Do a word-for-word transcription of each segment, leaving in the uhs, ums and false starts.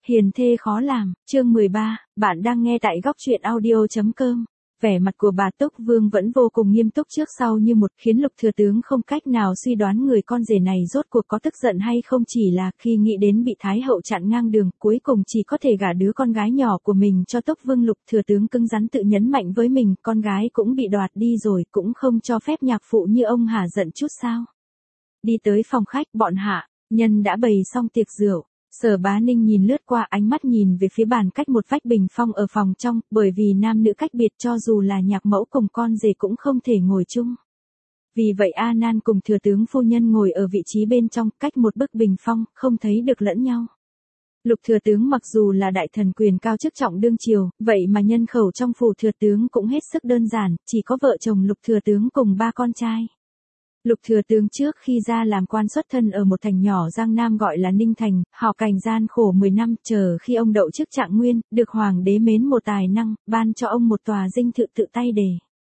Hiền thê khó làm, chương mười ba, bạn đang nghe tại góc truyện audio.com. Vẻ mặt của bà Túc Vương vẫn vô cùng nghiêm túc trước sau như một, khiến Lục Thừa Tướng không cách nào suy đoán người con rể này rốt cuộc có tức giận hay không. Chỉ là khi nghĩ đến bị Thái hậu chặn ngang đường, cuối cùng chỉ có thể gả đứa con gái nhỏ của mình cho Túc Vương. Lục Thừa Tướng cứng rắn tự nhấn mạnh với mình, con gái cũng bị đoạt đi rồi, cũng không cho phép nhạc phụ như ông hả giận chút sao. Đi tới phòng khách, bọn hạ nhân đã bày xong tiệc rượu. Sở Bá Ninh nhìn lướt qua, ánh mắt nhìn về phía bàn cách một vách bình phong ở phòng trong, bởi vì nam nữ cách biệt cho dù là nhạc mẫu cùng con rể cũng không thể ngồi chung. Vì vậy A Nan cùng thừa tướng phu nhân ngồi ở vị trí bên trong, cách một bức bình phong, không thấy được lẫn nhau. Lục thừa tướng mặc dù là đại thần quyền cao chức trọng đương triều, vậy mà nhân khẩu trong phủ thừa tướng cũng hết sức đơn giản, chỉ có vợ chồng Lục thừa tướng cùng ba con trai. Lục thừa tướng trước khi ra làm quan xuất thân ở một thành nhỏ Giang Nam gọi là Ninh Thành, họ cành gian khổ mười năm, chờ khi ông đậu chức trạng nguyên, được hoàng đế mến một tài năng, ban cho ông một tòa dinh thự tự tay đề.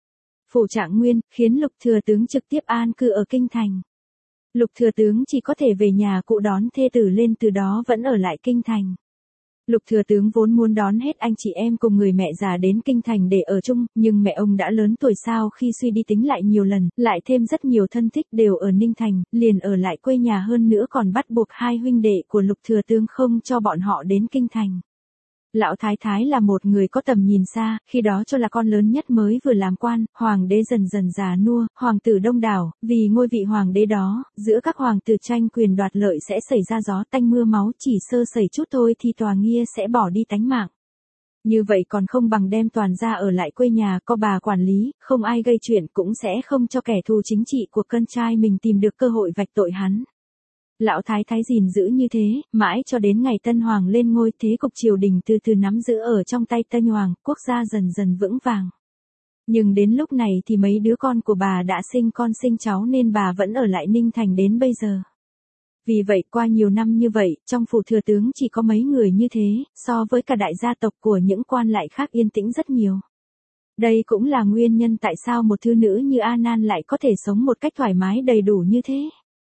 Phủ trạng nguyên, khiến Lục thừa tướng trực tiếp an cư ở kinh thành. Lục thừa tướng chỉ có thể về nhà cũ đón thê tử lên, từ đó vẫn ở lại kinh thành. Lục thừa tướng vốn muốn đón hết anh chị em cùng người mẹ già đến kinh thành để ở chung, nhưng mẹ ông đã lớn tuổi, sao khi suy đi tính lại nhiều lần, lại thêm rất nhiều thân thích đều ở Ninh Thành, liền ở lại quê nhà, hơn nữa còn bắt buộc hai huynh đệ của Lục thừa tướng không cho bọn họ đến kinh thành. Lão Thái Thái là một người có tầm nhìn xa, khi đó cho là con lớn nhất mới vừa làm quan, hoàng đế dần dần già nua, hoàng tử đông đảo, vì ngôi vị hoàng đế đó, giữa các hoàng tử tranh quyền đoạt lợi sẽ xảy ra gió tanh mưa máu, chỉ sơ sẩy chút thôi thì tòa nghĩa sẽ bỏ đi tánh mạng. Như vậy còn không bằng đem toàn gia ở lại quê nhà, có bà quản lý, không ai gây chuyện, cũng sẽ không cho kẻ thù chính trị của con trai mình tìm được cơ hội vạch tội hắn. Lão Thái Thái gìn giữ như thế, mãi cho đến ngày Tân Hoàng lên ngôi, thế cục triều đình từ từ nắm giữ ở trong tay Tân Hoàng, quốc gia dần dần vững vàng. Nhưng đến lúc này thì mấy đứa con của bà đã sinh con sinh cháu nên bà vẫn ở lại Ninh Thành đến bây giờ. Vì vậy qua nhiều năm như vậy, trong phủ thừa tướng chỉ có mấy người như thế, so với cả đại gia tộc của những quan lại khác yên tĩnh rất nhiều. Đây cũng là nguyên nhân tại sao một thư nữ như A Nan lại có thể sống một cách thoải mái đầy đủ như thế.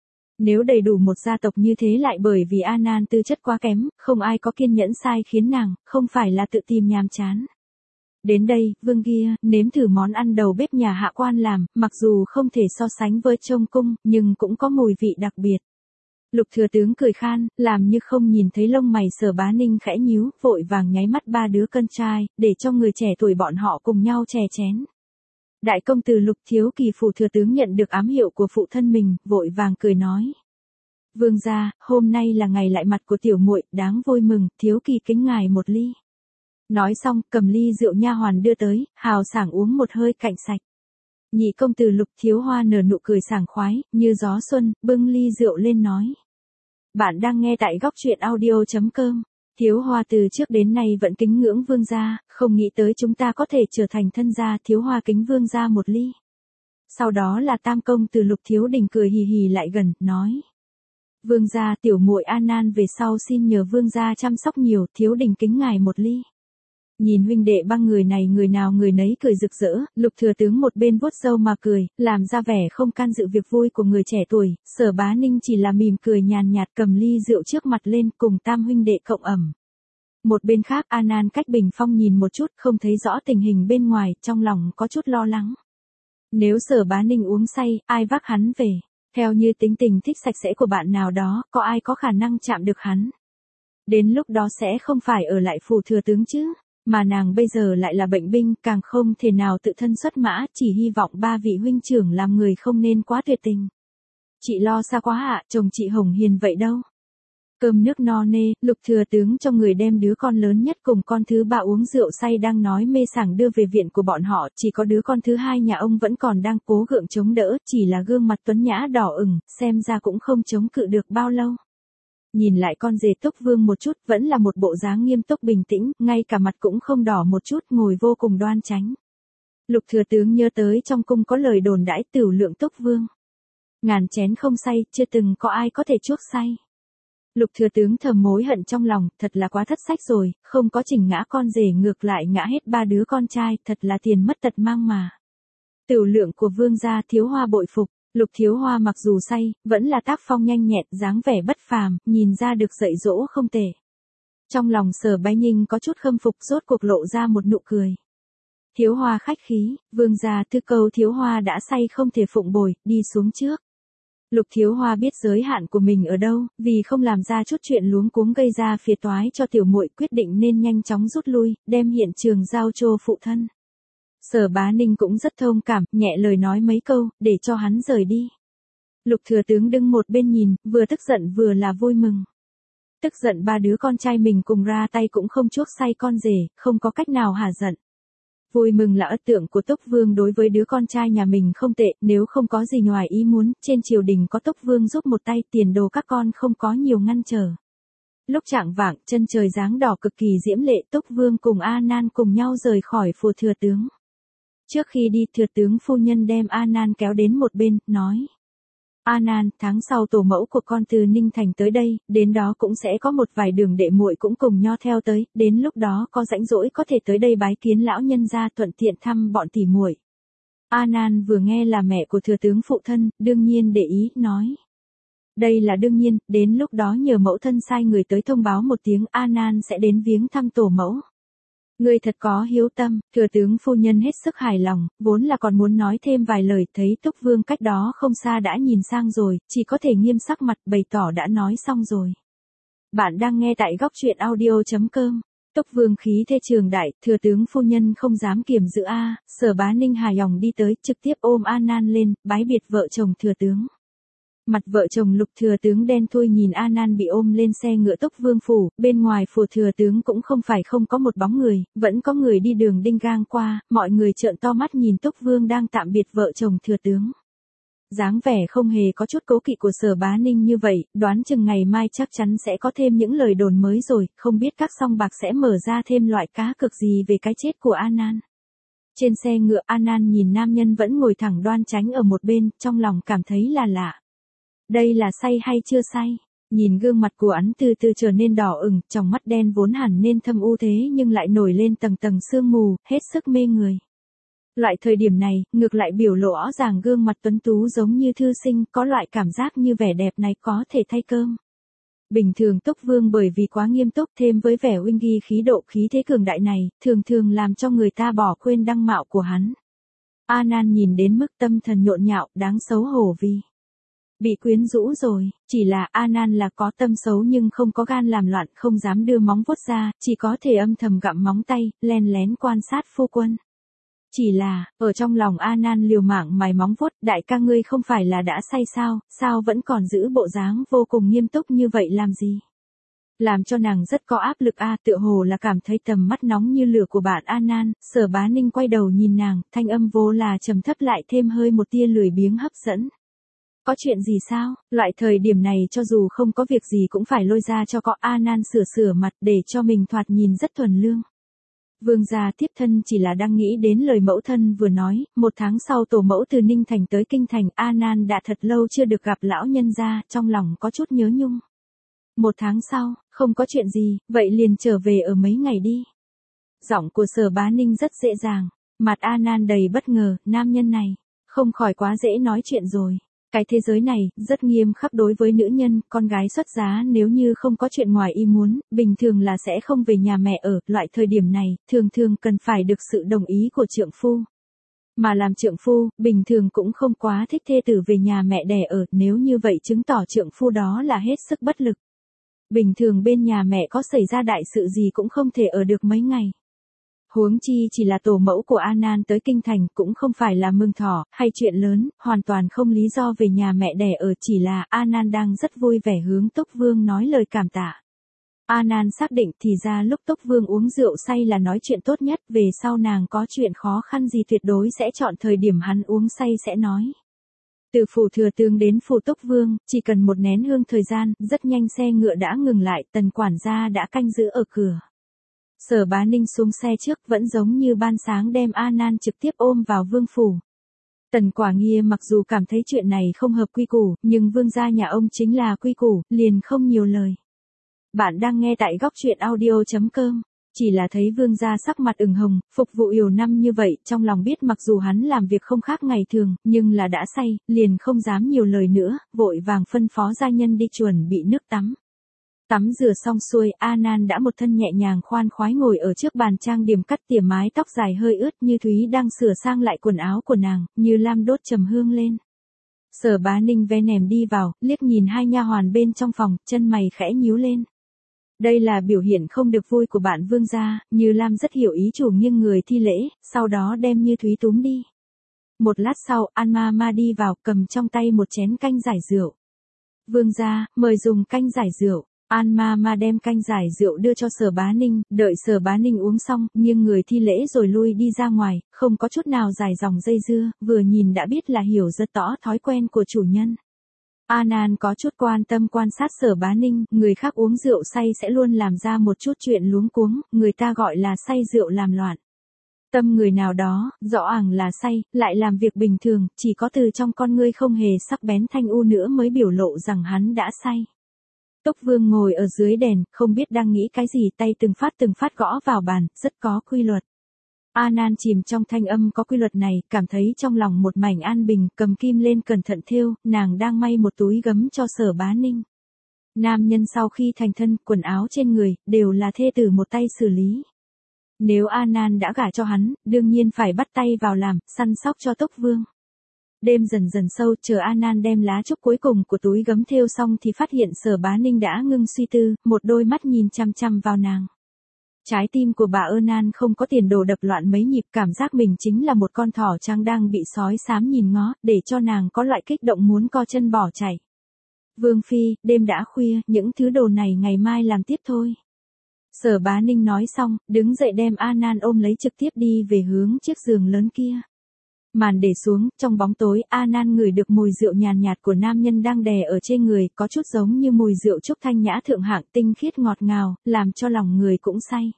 Nếu đầy đủ một gia tộc như thế lại bởi vì A Nan tư chất quá kém, không ai có kiên nhẫn sai khiến nàng, không phải là tự tìm nhàm chán. Đến đây, Vương kia, nếm thử món ăn đầu bếp nhà hạ quan làm, mặc dù không thể so sánh với trông cung, nhưng cũng có mùi vị đặc biệt. Lục thừa tướng cười khan, làm như không nhìn thấy, lông mày Sở Bá Ninh khẽ nhíu, vội vàng nháy mắt ba đứa con trai, để cho người trẻ tuổi bọn họ cùng nhau chè chén. Đại công tử Lục Thiếu Kỳ phủ thừa tướng nhận được ám hiệu của phụ thân mình, vội vàng cười nói: Vương gia, hôm nay là ngày lại mặt của tiểu muội, đáng vui mừng, Thiếu Kỳ kính ngài một ly. Nói xong, cầm ly rượu nha hoàn đưa tới, hào sảng uống một hơi cạn sạch. Nhị công tử Lục Thiếu Hoa nở nụ cười sảng khoái, như gió xuân, bưng ly rượu lên nói: Bạn đang nghe tại góc truyện audio.com. Thiếu Hoa từ trước đến nay vẫn kính ngưỡng vương gia, không nghĩ tới chúng ta có thể trở thành thân gia. Thiếu Hoa kính vương gia một ly. Sau đó là tam công từ Lục Thiếu Đình cười hì hì lại gần, nói: Vương gia, tiểu muội A Nan về sau xin nhờ vương gia chăm sóc nhiều, Thiếu Đình kính ngài một ly. Nhìn huynh đệ ba người này người nào người nấy cười rực rỡ, Lục thừa tướng một bên vuốt râu mà cười, làm ra vẻ không can dự việc vui của người trẻ tuổi. Sở Bá Ninh chỉ là mỉm cười nhàn nhạt, cầm ly rượu trước mặt lên, cùng tam huynh đệ cộng ẩm. Một bên khác, A Nan cách bình phong nhìn một chút, không thấy rõ tình hình bên ngoài, trong lòng có chút lo lắng. Nếu Sở Bá Ninh uống say, ai vác hắn về? Theo như tính tình thích sạch sẽ của bạn nào đó, có ai có khả năng chạm được hắn? Đến lúc đó sẽ không phải ở lại phủ thừa tướng chứ? Mà nàng bây giờ lại là bệnh binh, càng không thể nào tự thân xuất mã, chỉ hy vọng ba vị huynh trưởng làm người không nên quá tuyệt tình. Chị lo xa quá ạ, chồng chị Hồng Hiền vậy đâu. Cơm nước no nê, Lục thừa tướng cho người đem đứa con lớn nhất cùng con thứ ba uống rượu say đang nói mê sảng đưa về viện của bọn họ, chỉ có đứa con thứ hai nhà ông vẫn còn đang cố gượng chống đỡ, chỉ là gương mặt tuấn nhã đỏ ửng, xem ra cũng không chống cự được bao lâu. Nhìn lại con rể Túc Vương một chút, vẫn là một bộ dáng nghiêm túc bình tĩnh, ngay cả mặt cũng không đỏ một chút, ngồi vô cùng đoan chánh. Lục thừa tướng nhớ tới trong cung có lời đồn đãi tửu lượng Túc Vương. Ngàn chén không say, chưa từng có ai có thể chuốc say. Lục thừa tướng thầm mối hận trong lòng, thật là quá thất sách rồi, không có chỉnh ngã con rể ngược lại ngã hết ba đứa con trai, thật là tiền mất tật mang mà. Tửu lượng của vương gia, Thiếu Hoa bội phục. Lục Thiếu Hoa mặc dù say, vẫn là tác phong nhanh nhẹn, dáng vẻ bất phàm, nhìn ra được dạy dỗ không tệ. Trong lòng Sở Bá Ninh có chút khâm phục, rốt cuộc lộ ra một nụ cười. Thiếu Hoa khách khí, vương gia thư câu Thiếu Hoa đã say không thể phụng bồi, đi xuống trước. Lục Thiếu Hoa biết giới hạn của mình ở đâu, vì không làm ra chút chuyện luống cuống gây ra phiền toái cho tiểu muội, quyết định nên nhanh chóng rút lui, đem hiện trường giao cho phụ thân. Sở Bá Ninh cũng rất thông cảm, nhẹ lời nói mấy câu, để cho hắn rời đi. Lục thừa tướng đứng một bên nhìn, vừa tức giận vừa là vui mừng. Tức giận ba đứa con trai mình cùng ra tay cũng không chuốc say con rể, không có cách nào hả giận. Vui mừng là ấn tượng của Túc Vương đối với đứa con trai nhà mình không tệ, nếu không có gì ngoài ý muốn, trên triều đình có Túc Vương giúp một tay, tiền đồ các con không có nhiều ngăn trở. Lúc chạng vạng, chân trời dáng đỏ cực kỳ diễm lệ, Túc Vương cùng A Nan cùng nhau rời khỏi phủ thừa tướng. Trước khi đi, thừa tướng phu nhân đem A Nan kéo đến một bên, nói: A Nan, tháng sau tổ mẫu của con từ Ninh Thành tới đây, đến đó cũng sẽ có một vài đường đệ muội cũng cùng nho theo tới, đến lúc đó có rảnh rỗi có thể tới đây bái kiến lão nhân gia, thuận tiện thăm bọn tỉ muội. A Nan vừa nghe là mẹ của thừa tướng phụ thân, đương nhiên để ý, nói: Đây là đương nhiên, đến lúc đó nhờ mẫu thân sai người tới thông báo một tiếng, A Nan sẽ đến viếng thăm tổ mẫu. Ngươi thật có hiếu tâm, thừa tướng phu nhân hết sức hài lòng, vốn là còn muốn nói thêm vài lời, thấy Túc Vương cách đó không xa đã nhìn sang rồi, chỉ có thể nghiêm sắc mặt bày tỏ đã nói xong rồi. Bạn đang nghe tại góc truyện audio chấm com. Túc Vương khí thế trường đại, thừa tướng phu nhân không dám kiềm giữ a, Sở Bá Ninh hài lòng đi tới, trực tiếp ôm A Nan lên, bái biệt vợ chồng thừa tướng. Mặt vợ chồng Lục thừa tướng đen thui nhìn A Nan bị ôm lên xe ngựa Túc Vương phủ, bên ngoài phủ thừa tướng cũng không phải không có một bóng người, vẫn có người đi đường đinh gang qua, mọi người trợn to mắt nhìn Túc Vương đang tạm biệt vợ chồng thừa tướng. Dáng vẻ không hề có chút cố kỵ của Sở Bá Ninh như vậy, đoán chừng ngày mai chắc chắn sẽ có thêm những lời đồn mới rồi, không biết các song bạc sẽ mở ra thêm loại cá cược gì về cái chết của A Nan. Trên xe ngựa, A Nan nhìn nam nhân vẫn ngồi thẳng đoan chánh ở một bên, trong lòng cảm thấy là lạ. Đây là say hay chưa say? Nhìn gương mặt của hắn từ từ trở nên đỏ ửng, trong mắt đen vốn hẳn nên thâm u thế nhưng lại nổi lên tầng tầng sương mù, hết sức mê người. Loại thời điểm này, ngược lại biểu lộ rõ ràng gương mặt tuấn tú giống như thư sinh, có loại cảm giác như vẻ đẹp này có thể thay cơm. Bình thường Túc Vương bởi vì quá nghiêm túc thêm với vẻ uy nghi khí độ khí thế cường đại này, thường thường làm cho người ta bỏ quên đăng mạo của hắn. A Nan nhìn đến mức tâm thần nhộn nhạo, đáng xấu hổ vì bị quyến rũ rồi, chỉ là A Nan là có tâm xấu nhưng không có gan làm loạn, không dám đưa móng vuốt ra, chỉ có thể âm thầm gặm móng tay, len lén quan sát phu quân. Chỉ là, ở trong lòng A Nan liều mạng mài móng vuốt, đại ca ngươi không phải là đã say sao, sao vẫn còn giữ bộ dáng vô cùng nghiêm túc như vậy làm gì? Làm cho nàng rất có áp lực a, tựa hồ là cảm thấy tầm mắt nóng như lửa của bạn A Nan, Sở Bá Ninh quay đầu nhìn nàng, thanh âm vô là trầm thấp lại thêm hơi một tia lười biếng hấp dẫn. Có chuyện gì sao? Loại thời điểm này cho dù không có việc gì cũng phải lôi ra cho có. A Nan sửa sửa mặt để cho mình thoạt nhìn rất thuần lương. Vương gia tiếp thân chỉ là đang nghĩ đến lời mẫu thân vừa nói, một tháng sau tổ mẫu từ Ninh Thành tới Kinh Thành, A Nan đã thật lâu chưa được gặp lão nhân gia, trong lòng có chút nhớ nhung. Một tháng sau, không có chuyện gì, vậy liền trở về ở mấy ngày đi. Giọng của Sở Bá Ninh rất dễ dàng, mặt A Nan đầy bất ngờ, nam nhân này, không khỏi quá dễ nói chuyện rồi. Cái thế giới này, rất nghiêm khắc đối với nữ nhân, con gái xuất giá nếu như không có chuyện ngoài ý muốn, bình thường là sẽ không về nhà mẹ ở, loại thời điểm này, thường thường cần phải được sự đồng ý của trượng phu. Mà làm trượng phu, bình thường cũng không quá thích thê tử về nhà mẹ đẻ ở, nếu như vậy chứng tỏ trượng phu đó là hết sức bất lực. Bình thường bên nhà mẹ có xảy ra đại sự gì cũng không thể ở được mấy ngày. Huống chi chỉ là tổ mẫu của A Nan tới Kinh Thành, cũng không phải là mừng thọ, hay chuyện lớn, hoàn toàn không lý do về nhà mẹ đẻ ở, chỉ là A Nan đang rất vui vẻ hướng Túc Vương nói lời cảm tạ. A Nan xác định thì ra lúc Túc Vương uống rượu say là nói chuyện tốt nhất, về sau nàng có chuyện khó khăn gì tuyệt đối sẽ chọn thời điểm hắn uống say sẽ nói. Từ phủ thừa tướng đến phủ Túc Vương, chỉ cần một nén hương thời gian, rất nhanh xe ngựa đã ngừng lại, tần quản gia đã canh giữ ở cửa. Sở Bá Ninh xuống xe trước vẫn giống như ban sáng đem A Nan trực tiếp ôm vào vương phủ. Tần Quả Nghia mặc dù cảm thấy chuyện này không hợp quy củ, nhưng vương gia nhà ông chính là quy củ, liền không nhiều lời. Bạn đang nghe tại góc truyện audio chấm com. Chỉ là thấy vương gia sắc mặt ửng hồng, phục vụ nhiều năm như vậy, trong lòng biết mặc dù hắn làm việc không khác ngày thường, nhưng là đã say, liền không dám nhiều lời nữa, vội vàng phân phó gia nhân đi chuẩn bị nước tắm. Tắm rửa xong xuôi, Anan đã một thân nhẹ nhàng khoan khoái ngồi ở trước bàn trang điểm cắt tỉa mái tóc dài hơi ướt. Như Thúy đang sửa sang lại quần áo của nàng, Như Lam đốt trầm hương lên. Sở Bá Ninh ve nẻm đi vào, liếc nhìn hai nha hoàn bên trong phòng, chân mày khẽ nhíu lên. Đây là biểu hiện không được vui của bạn Vương gia. Như Lam rất hiểu ý chủ, nghiêng người thi lễ, sau đó đem Như Thúy túm đi. Một lát sau, An Ma Ma đi vào, cầm trong tay một chén canh giải rượu. Vương gia, mời dùng canh giải rượu. An Ma Ma đem canh giải rượu đưa cho Sở Bá Ninh, đợi Sở Bá Ninh uống xong, nghiêng người thi lễ rồi lui đi ra ngoài, không có chút nào dài dòng dây dưa, vừa nhìn đã biết là hiểu rất rõ thói quen của chủ nhân. Anan có chút quan tâm quan sát Sở Bá Ninh, người khác uống rượu say sẽ luôn làm ra một chút chuyện luống cuống, người ta gọi là say rượu làm loạn. Tâm người nào đó, rõ ràng là say, lại làm việc bình thường, chỉ có từ trong con ngươi không hề sắc bén thanh u nữa mới biểu lộ rằng hắn đã say. Túc Vương ngồi ở dưới đèn, không biết đang nghĩ cái gì, tay từng phát từng phát gõ vào bàn, rất có quy luật. Anan chìm trong thanh âm có quy luật này, cảm thấy trong lòng một mảnh an bình, cầm kim lên cẩn thận thêu, nàng đang may một túi gấm cho Sở Bá Ninh. Nam nhân sau khi thành thân, quần áo trên người, đều là thê tử một tay xử lý. Nếu Anan đã gả cho hắn, đương nhiên phải bắt tay vào làm, săn sóc cho Túc Vương. Đêm dần dần sâu, chờ Anan đem lá trúc cuối cùng của túi gấm thêu xong thì phát hiện Sở Bá Ninh đã ngưng suy tư, một đôi mắt nhìn chăm chăm vào nàng. Trái tim của bà Anan không có tiền đồ đập loạn mấy nhịp, cảm giác mình chính là một con thỏ trắng đang bị sói xám nhìn ngó, để cho nàng có loại kích động muốn co chân bỏ chạy. Vương Phi, đêm đã khuya, những thứ đồ này ngày mai làm tiếp thôi. Sở Bá Ninh nói xong, đứng dậy đem Anan ôm lấy trực tiếp đi về hướng chiếc giường lớn kia. Màn để xuống, trong bóng tối, Anan ngửi được mùi rượu nhàn nhạt của nam nhân đang đè ở trên người, có chút giống như mùi rượu trúc thanh nhã thượng hạng, tinh khiết ngọt ngào, làm cho lòng người cũng say.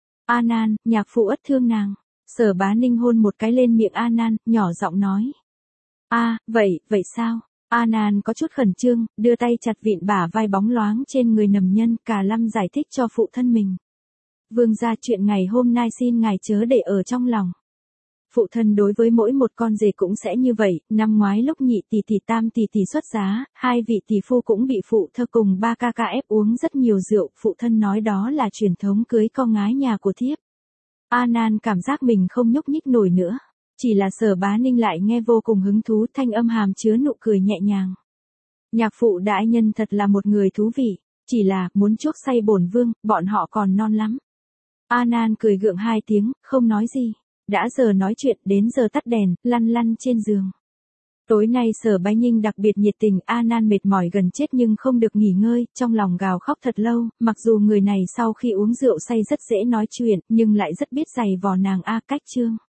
Anan, nhạc phụ ất thương nàng. Sở Bá Ninh hôn một cái lên miệng Anan, nhỏ giọng nói. A, à, vậy, vậy sao? Anan có chút khẩn trương, đưa tay chặt vịn bả vai bóng loáng trên người nầm nhân, Cả Lâm giải thích cho phụ thân mình. Vương gia, chuyện ngày hôm nay xin ngài chớ để ở trong lòng. Phụ thân đối với mỗi một con rể cũng sẽ như vậy, năm ngoái lúc nhị tỷ tỷ tam tỷ tỷ xuất giá, hai vị tỷ phu cũng bị phụ thơ cùng ba ca ca ép uống rất nhiều rượu, phụ thân nói đó là truyền thống cưới con gái nhà của thiếp. Anan cảm giác mình không nhúc nhích nổi nữa, chỉ là Sở Bá Ninh lại nghe vô cùng hứng thú, thanh âm hàm chứa nụ cười nhẹ nhàng. Nhạc phụ đại nhân thật là một người thú vị, chỉ là muốn chuốc say bổn vương, bọn họ còn non lắm. Anan cười gượng hai tiếng, không nói gì. Đã giờ nói chuyện, đến giờ tắt đèn, lăn lăn trên giường. Tối nay Sở Bá Ninh đặc biệt nhiệt tình, Anan mệt mỏi gần chết nhưng không được nghỉ ngơi, trong lòng gào khóc thật lâu, mặc dù người này sau khi uống rượu say rất dễ nói chuyện, nhưng lại rất biết giày vò nàng. A Cách Chương.